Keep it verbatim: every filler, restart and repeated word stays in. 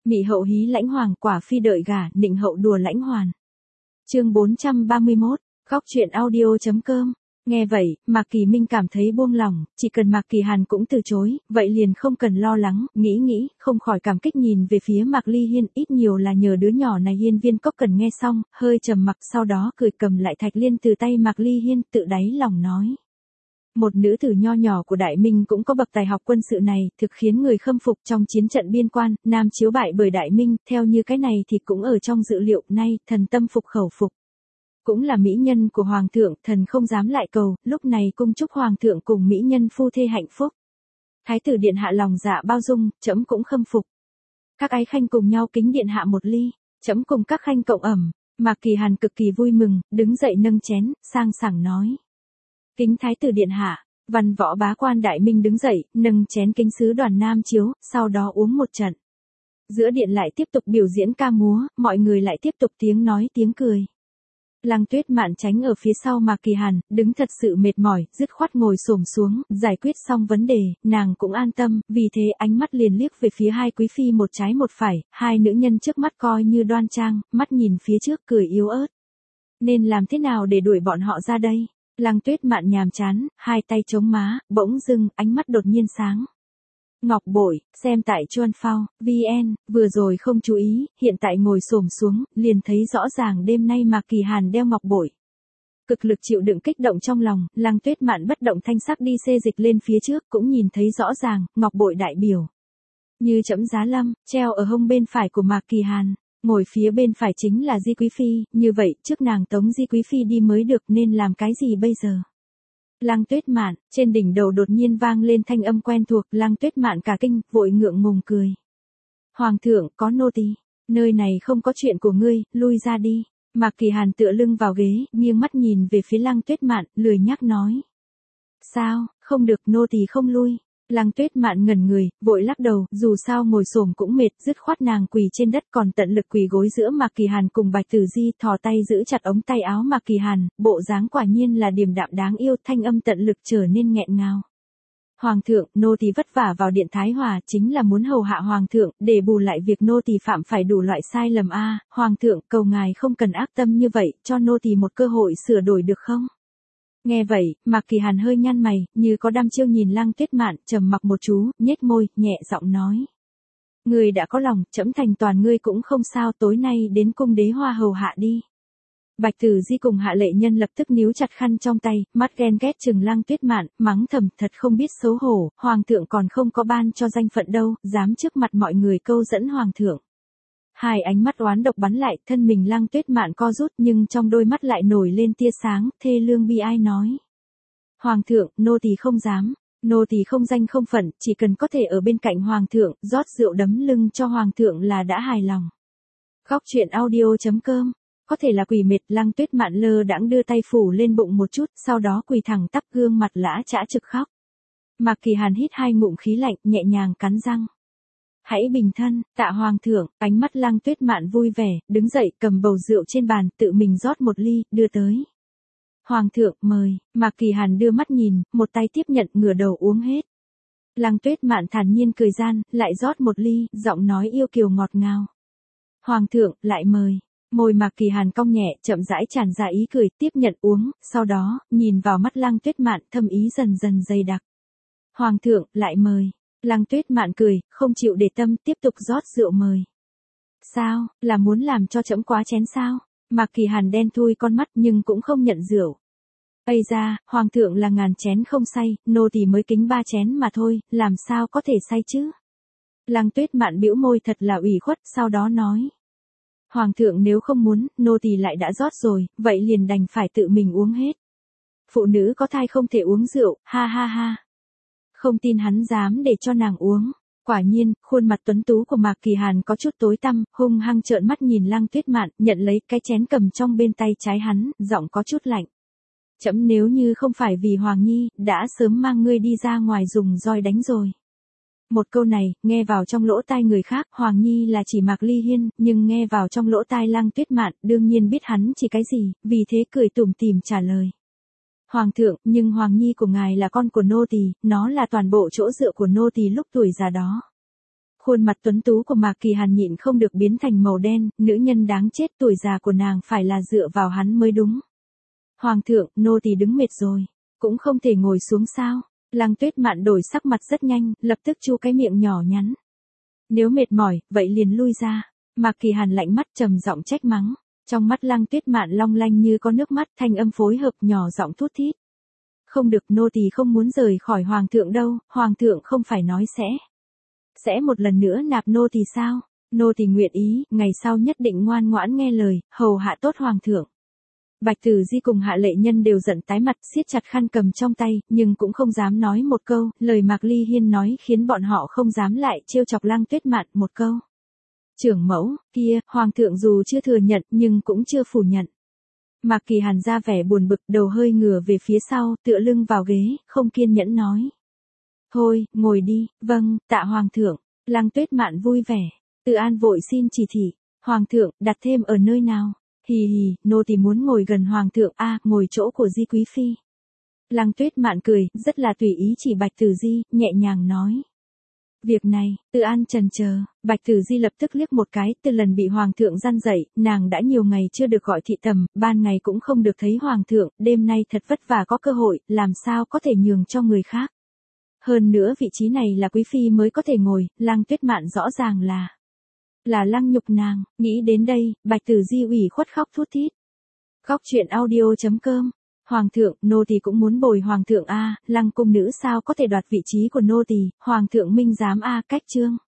Mị hậu hí lãnh hoàng, quả phi đợi gả, nịnh hậu đùa lãnh hoàn. Chương bốn trăm ba mươi mốt, khóc chuyện audio.com. Nghe vậy, Mạc Kỳ Minh cảm thấy buông lòng, chỉ cần Mạc Kỳ Hàn cũng từ chối, vậy liền không cần lo lắng, nghĩ nghĩ, không khỏi cảm kích nhìn về phía Mạc Ly Hiên, ít nhiều là nhờ đứa nhỏ này. Hiên Viên Cốc Cần nghe xong, hơi trầm mặc, sau đó cười cầm lại thạch liên từ tay Mạc Ly Hiên, tự đáy lòng nói. Một nữ tử nho nhỏ của Đại Minh cũng có bậc tài học quân sự này, thực khiến người khâm phục. Trong chiến trận biên quan, Nam chiếu bại bởi Đại Minh, theo như cái này thì cũng ở trong dự liệu, nay, thần tâm phục khẩu phục. Cũng là mỹ nhân của Hoàng thượng, thần không dám lại cầu, lúc này cung chúc Hoàng thượng cùng mỹ nhân phu thê hạnh phúc. Thái tử điện hạ lòng dạ bao dung, trẫm cũng khâm phục. Các ái khanh cùng nhau kính điện hạ một ly, trẫm cùng các khanh cộng ẩm. Mạc Kỳ Hàn cực kỳ vui mừng, đứng dậy nâng chén, sang sảng nói. Kính Thái tử điện hạ. Văn võ bá quan Đại Minh đứng dậy, nâng chén kính sứ đoàn Nam chiếu, sau đó uống một trận. Giữa điện lại tiếp tục biểu diễn ca múa, mọi người lại tiếp tục tiếng nói tiếng cười. Lăng Tuyết Mạn tránh ở phía sau Mạc Kỳ Hàn, đứng thật sự mệt mỏi, dứt khoát ngồi xổm xuống, giải quyết xong vấn đề, nàng cũng an tâm, vì thế ánh mắt liền liếc về phía hai quý phi một trái một phải, hai nữ nhân trước mắt coi như đoan trang, mắt nhìn phía trước cười yếu ớt. Nên làm thế nào để đuổi bọn họ ra đây? Lăng Tuyết Mạn nhàm chán, hai tay chống má, bỗng dưng, ánh mắt đột nhiên sáng. Ngọc bội, xem tại Chuan Phao, vn, vừa rồi không chú ý, hiện tại ngồi xổm xuống, liền thấy rõ ràng đêm nay Mạc Kỳ Hàn đeo ngọc bội. Cực lực chịu đựng kích động trong lòng, Lăng Tuyết Mạn bất động thanh sắc đi xê dịch lên phía trước, cũng nhìn thấy rõ ràng, ngọc bội đại biểu. Như chẫm giá lâm, treo ở hông bên phải của Mạc Kỳ Hàn. Ngồi phía bên phải chính là Di Quý Phi, như vậy, trước nàng tống Di Quý Phi đi mới được, nên làm cái gì bây giờ? Lăng Tuyết Mạn, trên đỉnh đầu đột nhiên vang lên thanh âm quen thuộc, Lăng Tuyết Mạn cả kinh, vội ngượng ngùng cười. Hoàng thượng, có nô tỳ, nơi này không có chuyện của ngươi, lui ra đi. Mạc Kỳ Hàn tựa lưng vào ghế, nghiêng mắt nhìn về phía Lăng Tuyết Mạn, lười nhác nói. Sao, không được, nô tỳ không lui. Lăng Tuyết Mạn ngẩn người, vội lắc đầu, dù sao ngồi xổm cũng mệt, dứt khoát nàng quỳ trên đất, còn tận lực quỳ gối giữa Mạc Kỳ Hàn cùng Bạch Tử Di, thò tay giữ chặt ống tay áo Mạc Kỳ Hàn, bộ dáng quả nhiên là điềm đạm đáng yêu, thanh âm tận lực trở nên nghẹn ngào. Hoàng thượng, nô tỳ vất vả vào điện Thái Hòa, chính là muốn hầu hạ Hoàng thượng, để bù lại việc nô tỳ phạm phải đủ loại sai lầm a. Hoàng thượng, cầu ngài không cần ác tâm như vậy, cho nô tỳ một cơ hội sửa đổi được không? Nghe vậy, Mạc Kỳ Hàn hơi nhăn mày, như có đăm chiêu nhìn Lăng Tuyết Mạn, trầm mặc một chú, nhếch môi, nhẹ giọng nói. Ngươi đã có lòng, trẫm thành toàn ngươi cũng không sao, tối nay đến cung đế hoa hầu hạ đi. Bạch Tử Di cùng Hạ Lệ Nhân lập tức níu chặt khăn trong tay, mắt ghen ghét chừng Lăng Tuyết Mạn, mắng thầm, thật không biết xấu hổ, Hoàng thượng còn không có ban cho danh phận đâu, dám trước mặt mọi người câu dẫn Hoàng thượng. Hai ánh mắt oán độc bắn lại, thân mình Lăng Tuyết Mạn co rút, nhưng trong đôi mắt lại nổi lên tia sáng, thê lương bi ai nói. Hoàng thượng, nô tỳ không dám, nô tỳ không danh không phận, chỉ cần có thể ở bên cạnh Hoàng thượng, rót rượu đấm lưng cho Hoàng thượng là đã hài lòng. Khóc chuyện audio.com. Có thể là quỷ mệt, Lăng Tuyết Mạn lơ đãng đưa tay phủ lên bụng một chút, sau đó quỳ thẳng tắp, gương mặt lã chã trực khóc. Mạc Kỳ Hàn hít hai ngụm khí lạnh, nhẹ nhàng cắn răng. Hãy bình thân, tạ Hoàng thượng. Ánh mắt Lăng Tuyết Mạn vui vẻ, đứng dậy, cầm bầu rượu trên bàn, tự mình rót một ly, đưa tới. Hoàng thượng, mời. Mạc Kỳ Hàn đưa mắt nhìn, một tay tiếp nhận, ngửa đầu uống hết. Lăng Tuyết Mạn thản nhiên cười gian, lại rót một ly, giọng nói yêu kiều ngọt ngào. Hoàng thượng, lại mời. Môi Mạc Kỳ Hàn cong nhẹ, chậm rãi tràn ra ý cười, tiếp nhận uống, sau đó, nhìn vào mắt Lăng Tuyết Mạn, thâm ý dần dần dày đặc. Hoàng thượng, lại mời. Lăng Tuyết Mạn cười, không chịu để tâm, tiếp tục rót rượu mời. Sao, là muốn làm cho trẫm quá chén sao? Mạc Kỳ Hàn đen thui con mắt nhưng cũng không nhận rượu. Ây ra, Hoàng thượng là ngàn chén không say, nô tỳ mới kính ba chén mà thôi, làm sao có thể say chứ? Lăng Tuyết Mạn bĩu môi thật là ủy khuất, sau đó nói. Hoàng thượng nếu không muốn, nô tỳ lại đã rót rồi, vậy liền đành phải tự mình uống hết. Phụ nữ có thai không thể uống rượu, ha ha ha. Không tin hắn dám để cho nàng uống. Quả nhiên, khuôn mặt tuấn tú của Mạc Kỳ Hàn có chút tối tăm, hung hăng trợn mắt nhìn Lăng Tuyết Mạn, nhận lấy cái chén cầm trong bên tay trái hắn, giọng có chút lạnh. Trẫm nếu như không phải vì Hoàng Nhi, đã sớm mang ngươi đi ra ngoài dùng roi đánh rồi. Một câu này, nghe vào trong lỗ tai người khác, Hoàng Nhi là chỉ Mạc Ly Hiên, nhưng nghe vào trong lỗ tai Lăng Tuyết Mạn, đương nhiên biết hắn chỉ cái gì, vì thế cười tủm tỉm trả lời. Hoàng thượng, nhưng Hoàng Nhi của ngài là con của nô tỳ, nó là toàn bộ chỗ dựa của nô tỳ lúc tuổi già đó. Khuôn mặt tuấn tú của Mạc Kỳ Hàn nhịn không được biến thành màu đen, nữ nhân đáng chết, tuổi già của nàng phải là dựa vào hắn mới đúng. Hoàng thượng, nô tỳ đứng mệt rồi, cũng không thể ngồi xuống sao? Lăng Tuyết Mạn đổi sắc mặt rất nhanh, lập tức chu cái miệng nhỏ nhắn. Nếu mệt mỏi, vậy liền lui ra. Mạc Kỳ Hàn lạnh mắt trầm giọng trách mắng. Trong mắt Lăng Tuyết Mạn long lanh như có nước mắt, thanh âm phối hợp nhỏ giọng thút thít. Không được, nô tỳ không muốn rời khỏi hoàng thượng đâu, hoàng thượng không phải nói sẽ. Sẽ một lần nữa nạp nô tỳ sao? Nô tỳ nguyện ý, ngày sau nhất định ngoan ngoãn nghe lời, hầu hạ tốt hoàng thượng. Bạch Tử Di cùng Hạ Lệ Nhân đều giận tái mặt, siết chặt khăn cầm trong tay, nhưng cũng không dám nói một câu, lời Mạc Ly Hiên nói khiến bọn họ không dám lại trêu chọc Lăng Tuyết Mạn một câu. Trưởng mẫu, kia, hoàng thượng dù chưa thừa nhận nhưng cũng chưa phủ nhận. Mạc Kỳ Hàn ra vẻ buồn bực, đầu hơi ngửa về phía sau, tựa lưng vào ghế, không kiên nhẫn nói. Thôi, ngồi đi, vâng, tạ hoàng thượng. Lăng Tuyết Mạn vui vẻ, Từ An vội xin chỉ thị, hoàng thượng, đặt thêm ở nơi nào? Hì hì, nô tỳ muốn ngồi gần hoàng thượng, a, à, ngồi chỗ của Di quý phi. Lăng Tuyết Mạn cười, rất là tùy ý chỉ Bạch Tử Di, nhẹ nhàng nói. Việc này, Từ An chần chờ, Bạch Tử Di lập tức liếc một cái, từ lần bị hoàng thượng răn dậy, nàng đã nhiều ngày chưa được gọi thị tầm, ban ngày cũng không được thấy hoàng thượng, đêm nay thật vất vả có cơ hội, làm sao có thể nhường cho người khác. Hơn nữa vị trí này là quý phi mới có thể ngồi, Lăng Tuyết Mạn rõ ràng là là lăng nhục nàng, nghĩ đến đây, Bạch Tử Di ủy khuất khóc thút thít. Khóc chuyện audio chấm com. Hoàng thượng, nô tỳ cũng muốn bồi hoàng thượng a, Lăng cung nữ sao có thể đoạt vị trí của nô tỳ, hoàng thượng minh giám a, cách chương.